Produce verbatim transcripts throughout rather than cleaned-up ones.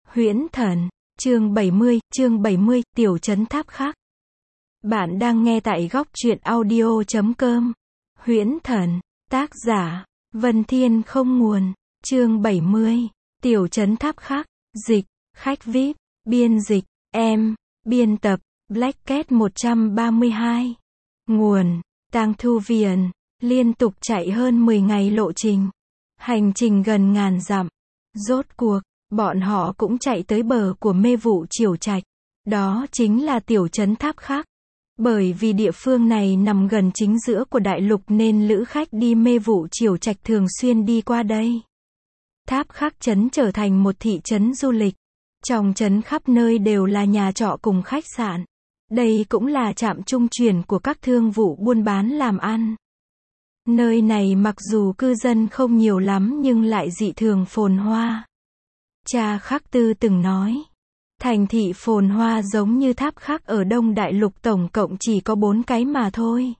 Huyễn Thần, chương bảy mươi, chương bảy mươi, Tiểu trấn Tháp Khắc. Bạn đang nghe tại góc truyện audio chấm com. Huyễn Thần, tác giả, Vân Thiên Không Nguồn, chương bảy mươi, Tiểu trấn Tháp Khắc, dịch, khách vi ai pi, biên dịch, em, biên tập, Black Cat một trăm ba mươi hai. Nguồn, Tang Thu Viền, liên tục chạy hơn mười ngày lộ trình. Hành trình gần ngàn dặm. Rốt cuộc, bọn họ cũng chạy tới bờ của mê vụ Triều Trạch. Đó chính là tiểu trấn Tháp Khắc. Bởi vì địa phương này nằm gần chính giữa của đại lục nên lữ khách đi mê vụ Triều Trạch thường xuyên đi qua đây. Tháp Khắc trấn trở thành một thị trấn du lịch. Trong trấn khắp nơi đều là nhà trọ cùng khách sạn. Đây cũng là trạm trung chuyển của các thương vụ buôn bán làm ăn. Nơi này mặc dù cư dân không nhiều lắm nhưng lại dị thường phồn hoa. Cha Khắc Tư từng nói, thành thị phồn hoa giống như Tháp Khắc ở Đông Đại Lục tổng cộng chỉ có bốn cái mà thôi.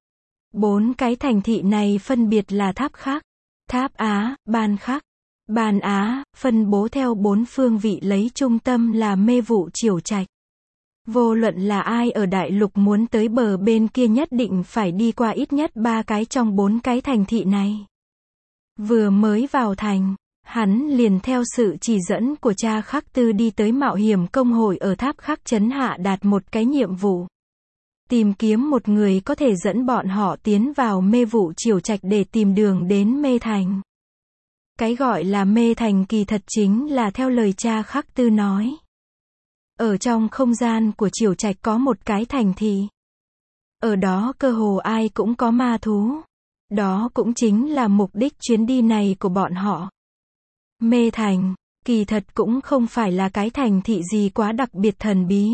Bốn cái thành thị này phân biệt là Tháp Khắc, Tháp Á, Ban Khắc. Ban Á, phân bố theo bốn phương vị lấy trung tâm là mê vụ Triều Trạch. Vô luận là ai ở Đại Lục muốn tới bờ bên kia nhất định phải đi qua ít nhất ba cái trong bốn cái thành thị này. Vừa mới vào thành, hắn liền theo sự chỉ dẫn của cha Khắc Tư đi tới mạo hiểm công hội ở Tháp Khắc trấn hạ đạt một cái nhiệm vụ. Tìm kiếm một người có thể dẫn bọn họ tiến vào mê vụ Triều Trạch để tìm đường đến mê thành. Cái gọi là mê thành kỳ thật chính là theo lời cha Khắc Tư nói. Ở trong không gian của Triều Trạch có một cái thành thị. Ở đó cơ hồ ai cũng có ma thú. Đó cũng chính là mục đích chuyến đi này của bọn họ. Mê thành, kỳ thật cũng không phải là cái thành thị gì quá đặc biệt thần bí.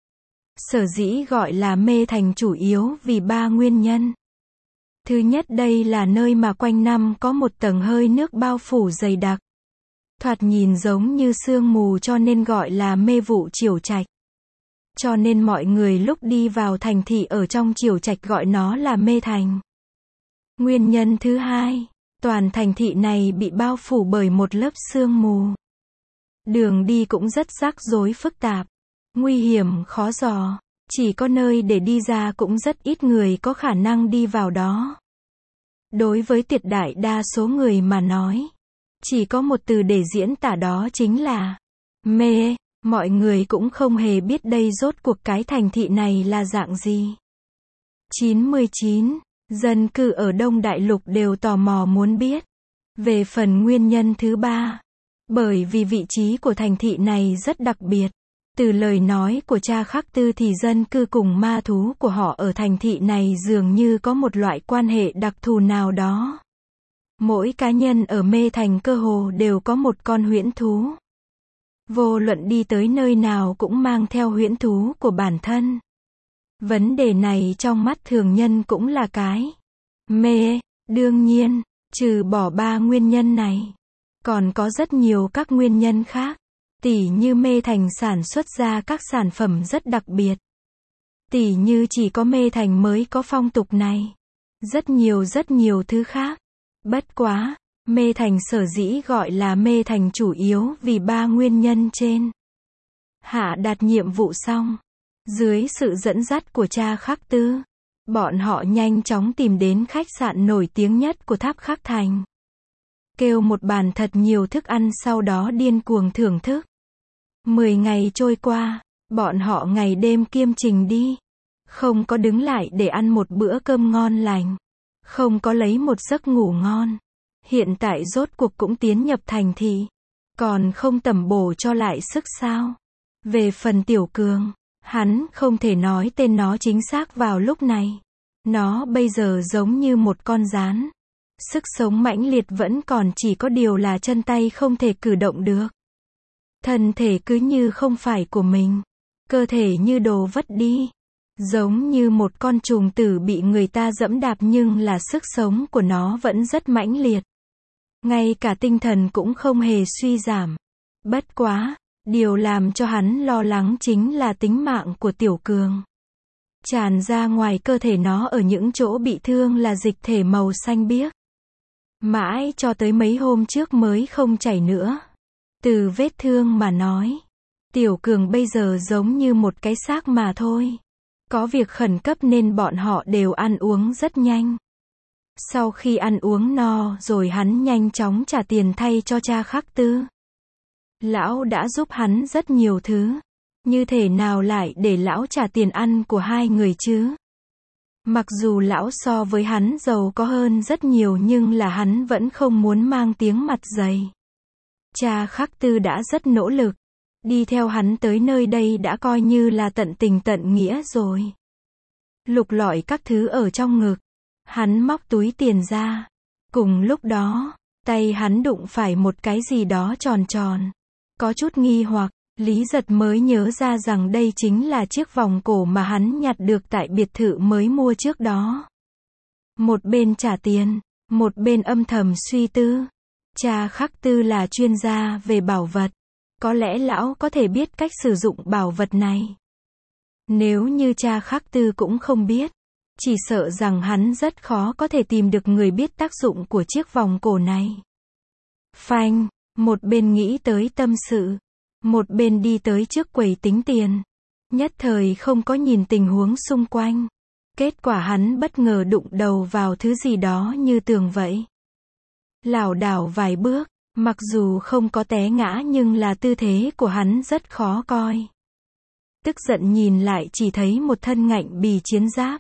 Sở dĩ gọi là mê thành chủ yếu vì ba nguyên nhân. Thứ nhất, đây là nơi mà quanh năm có một tầng hơi nước bao phủ dày đặc. Thoạt nhìn giống như sương mù cho nên gọi là mê vụ Triều Trạch. Cho nên mọi người lúc đi vào thành thị ở trong Triều Trạch gọi nó là mê thành. Nguyên nhân thứ hai, toàn thành thị này bị bao phủ bởi một lớp sương mù. Đường đi cũng rất rắc rối phức tạp, nguy hiểm khó dò, chỉ có nơi để đi ra cũng rất ít người có khả năng đi vào đó. Đối với tuyệt đại đa số người mà nói, chỉ có một từ để diễn tả đó chính là mê. Mọi người cũng không hề biết đây rốt cuộc cái thành thị này là dạng gì. chín mươi chín. Dân cư ở Đông Đại Lục đều tò mò muốn biết. Về phần nguyên nhân thứ ba, bởi vì vị trí của thành thị này rất đặc biệt. Từ lời nói của cha Khắc Tư thì dân cư cùng ma thú của họ ở thành thị này dường như có một loại quan hệ đặc thù nào đó. Mỗi cá nhân ở mê thành cơ hồ đều có một con huyễn thú. Vô luận đi tới nơi nào cũng mang theo huyễn thú của bản thân. Vấn đề này trong mắt thường nhân cũng là cái mê. Đương nhiên, trừ bỏ ba nguyên nhân này, còn có rất nhiều các nguyên nhân khác. Tỉ như mê thành sản xuất ra các sản phẩm rất đặc biệt. Tỉ như chỉ có mê thành mới có phong tục này. Rất nhiều rất nhiều thứ khác. Bất quá, mê thành sở dĩ gọi là mê thành chủ yếu vì ba nguyên nhân trên. Hạ đạt nhiệm vụ xong. Dưới sự dẫn dắt của cha Khắc Tư, bọn họ nhanh chóng tìm đến khách sạn nổi tiếng nhất của Tháp Khắc thành. Kêu một bàn thật nhiều thức ăn sau đó điên cuồng thưởng thức. Mười ngày trôi qua, bọn họ ngày đêm kiêm trình đi. Không có đứng lại để ăn một bữa cơm ngon lành. Không có lấy một giấc ngủ ngon. Hiện tại rốt cuộc cũng tiến nhập thành thị. Còn không tẩm bổ cho lại sức sao? Về phần Tiểu Cường, hắn không thể nói tên nó chính xác vào lúc này. Nó bây giờ giống như một con gián. Sức sống mãnh liệt vẫn còn, chỉ có điều là chân tay không thể cử động được. Thân thể cứ như không phải của mình. Cơ thể như đồ vất đi. Giống như một con trùng tử bị người ta dẫm đạp nhưng là sức sống của nó vẫn rất mãnh liệt. Ngay cả tinh thần cũng không hề suy giảm. Bất quá, điều làm cho hắn lo lắng chính là tính mạng của Tiểu Cường. Tràn ra ngoài cơ thể nó ở những chỗ bị thương là dịch thể màu xanh biếc. Mãi cho tới mấy hôm trước mới không chảy nữa. Từ vết thương mà nói, Tiểu Cường bây giờ giống như một cái xác mà thôi. Có việc khẩn cấp nên bọn họ đều ăn uống rất nhanh. Sau khi ăn uống no rồi hắn nhanh chóng trả tiền thay cho cha Khắc Tư. Lão đã giúp hắn rất nhiều thứ. Như thể nào lại để lão trả tiền ăn của hai người chứ? Mặc dù lão so với hắn giàu có hơn rất nhiều nhưng là hắn vẫn không muốn mang tiếng mặt dày. Cha Khắc Tư đã rất nỗ lực. Đi theo hắn tới nơi đây đã coi như là tận tình tận nghĩa rồi. Lục lọi các thứ ở trong ngực. Hắn móc túi tiền ra. Cùng lúc đó, tay hắn đụng phải một cái gì đó tròn tròn. Có chút nghi hoặc, Lý Giật mới nhớ ra rằng đây chính là chiếc vòng cổ mà hắn nhặt được tại biệt thự mới mua trước đó. Một bên trả tiền, một bên âm thầm suy tư. Cha Khắc Tư là chuyên gia về bảo vật. Có lẽ lão có thể biết cách sử dụng bảo vật này. Nếu như cha Khắc Tư cũng không biết, chỉ sợ rằng hắn rất khó có thể tìm được người biết tác dụng của chiếc vòng cổ này. Phanh, một bên nghĩ tới tâm sự, một bên đi tới trước quầy tính tiền. Nhất thời không có nhìn tình huống xung quanh. Kết quả hắn bất ngờ đụng đầu vào thứ gì đó như tường vậy. Lảo đảo vài bước, mặc dù không có té ngã nhưng là tư thế của hắn rất khó coi. Tức giận nhìn lại chỉ thấy một thân ngạnh bì chiến giáp.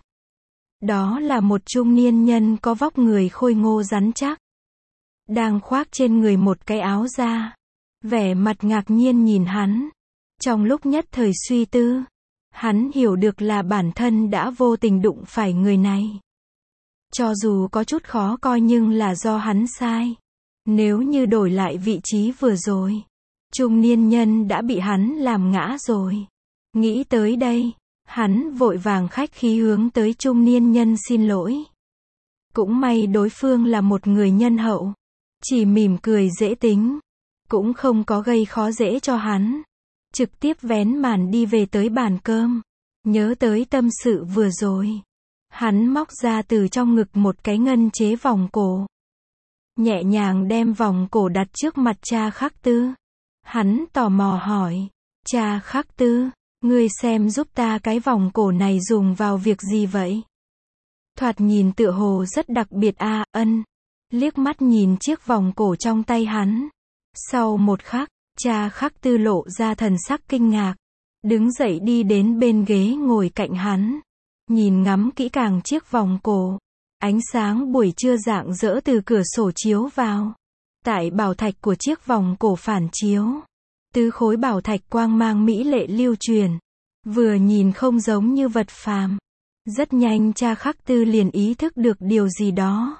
Đó là một trung niên nhân có vóc người khôi ngô rắn chắc. Đang khoác trên người một cái áo da. Vẻ mặt ngạc nhiên nhìn hắn. Trong lúc nhất thời suy tư, hắn hiểu được là bản thân đã vô tình đụng phải người này. Cho dù có chút khó coi nhưng là do hắn sai. Nếu như đổi lại vị trí vừa rồi, trung niên nhân đã bị hắn làm ngã rồi. Nghĩ tới đây, hắn vội vàng khách khí hướng tới trung niên nhân xin lỗi. Cũng may đối phương là một người nhân hậu, chỉ mỉm cười dễ tính, cũng không có gây khó dễ cho hắn. Trực tiếp vén màn đi về tới bàn cơm. Nhớ tới tâm sự vừa rồi, hắn móc ra từ trong ngực một cái ngân chế vòng cổ. Nhẹ nhàng đem vòng cổ đặt trước mặt cha Khắc Tư. Hắn tò mò hỏi, cha Khắc Tư, ngươi xem giúp ta cái vòng cổ này dùng vào việc gì vậy? Thoạt nhìn tựa hồ rất đặc biệt a, à, ân. Liếc mắt nhìn chiếc vòng cổ trong tay hắn. Sau một khắc, cha Khắc Tư lộ ra thần sắc kinh ngạc. Đứng dậy đi đến bên ghế ngồi cạnh hắn. Nhìn ngắm kỹ càng chiếc vòng cổ. Ánh sáng buổi trưa rạng rỡ từ cửa sổ chiếu vào. Tại bảo thạch của chiếc vòng cổ phản chiếu. Tứ khối bảo thạch quang mang mỹ lệ lưu truyền. Vừa nhìn không giống như vật phàm. Rất nhanh cha Khắc Tư liền ý thức được điều gì đó.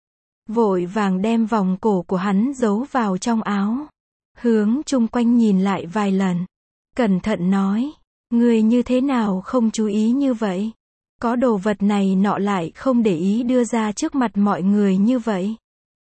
Vội vàng đem vòng cổ của hắn giấu vào trong áo. Hướng chung quanh nhìn lại vài lần. Cẩn thận nói, người như thế nào không chú ý như vậy? Có đồ vật này nọ lại không để ý đưa ra trước mặt mọi người như vậy.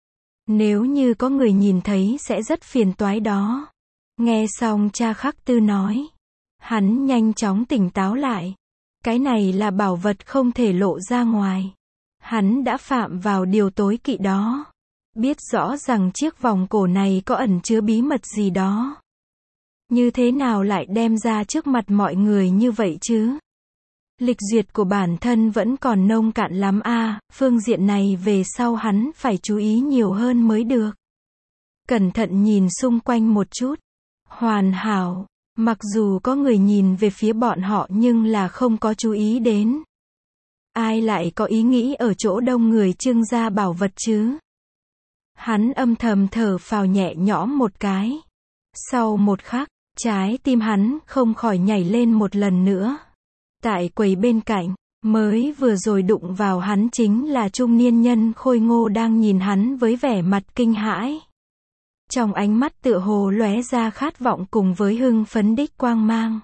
Nếu như có người nhìn thấy sẽ rất phiền toái đó. Nghe xong cha Khắc Tư nói. Hắn nhanh chóng tỉnh táo lại. Cái này là bảo vật không thể lộ ra ngoài. Hắn đã phạm vào điều tối kỵ đó. Biết rõ rằng chiếc vòng cổ này có ẩn chứa bí mật gì đó. Như thế nào lại đem ra trước mặt mọi người như vậy chứ? Lịch duyệt của bản thân vẫn còn nông cạn lắm a, à, phương diện này về sau hắn phải chú ý nhiều hơn mới được. Cẩn thận nhìn xung quanh một chút. Hoàn hảo, mặc dù có người nhìn về phía bọn họ nhưng là không có chú ý đến. Ai lại có ý nghĩ ở chỗ đông người trưng ra bảo vật chứ? Hắn âm thầm thở phào nhẹ nhõm một cái. Sau một khắc, trái tim hắn không khỏi nhảy lên một lần nữa. Tại quầy bên cạnh, mới vừa rồi đụng vào hắn chính là trung niên nhân khôi ngô đang nhìn hắn với vẻ mặt kinh hãi. Trong ánh mắt tựa hồ lóe ra khát vọng cùng với hưng phấn đích quang mang.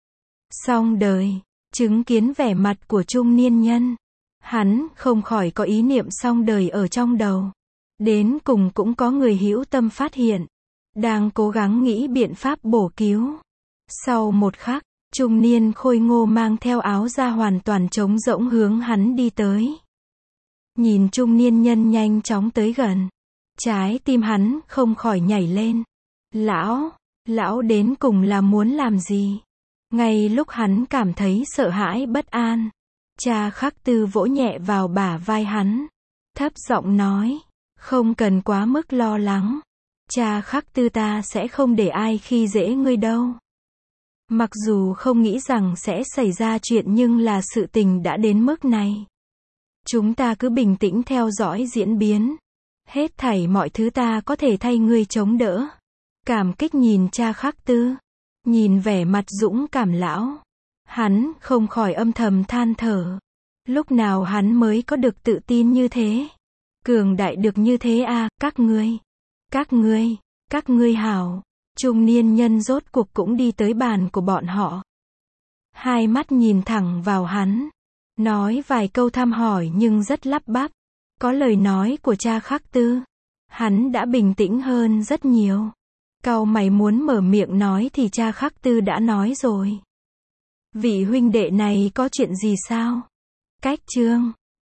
Xong đời, chứng kiến vẻ mặt của trung niên nhân, hắn không khỏi có ý niệm xong đời ở trong đầu. Đến cùng cũng có người hữu tâm phát hiện, đang cố gắng nghĩ biện pháp bổ cứu. Sau một khắc, trung niên khôi ngô mang theo áo da hoàn toàn trống rỗng hướng hắn đi tới. Nhìn trung niên nhân nhanh chóng tới gần, trái tim hắn không khỏi nhảy lên. Lão, lão đến cùng là muốn làm gì? Ngay lúc hắn cảm thấy sợ hãi bất an, Cha Khắc Tư vỗ nhẹ vào bả vai hắn, thấp giọng nói, không cần quá mức lo lắng. Cha Khắc Tư ta sẽ không để ai khi dễ ngươi đâu. Mặc dù không nghĩ rằng sẽ xảy ra chuyện nhưng là sự tình đã đến mức này. Chúng ta cứ bình tĩnh theo dõi diễn biến. Hết thảy mọi thứ ta có thể thay ngươi chống đỡ. Cảm kích nhìn Cha Khắc Tư. Nhìn vẻ mặt dũng cảm lão. Hắn không khỏi âm thầm than thở. Lúc nào hắn mới có được tự tin như thế? Cường đại được như thế à, các ngươi. Các ngươi, các ngươi hảo. Trung niên nhân rốt cuộc cũng đi tới bàn của bọn họ. Hai mắt nhìn thẳng vào hắn. Nói vài câu thăm hỏi nhưng rất lắp bắp. Có lời nói của Cha Khắc Tư. Hắn đã bình tĩnh hơn rất nhiều. Cau mày muốn mở miệng nói thì Cha Khắc Tư đã nói rồi. Vị huynh đệ này có chuyện gì sao? Cách chương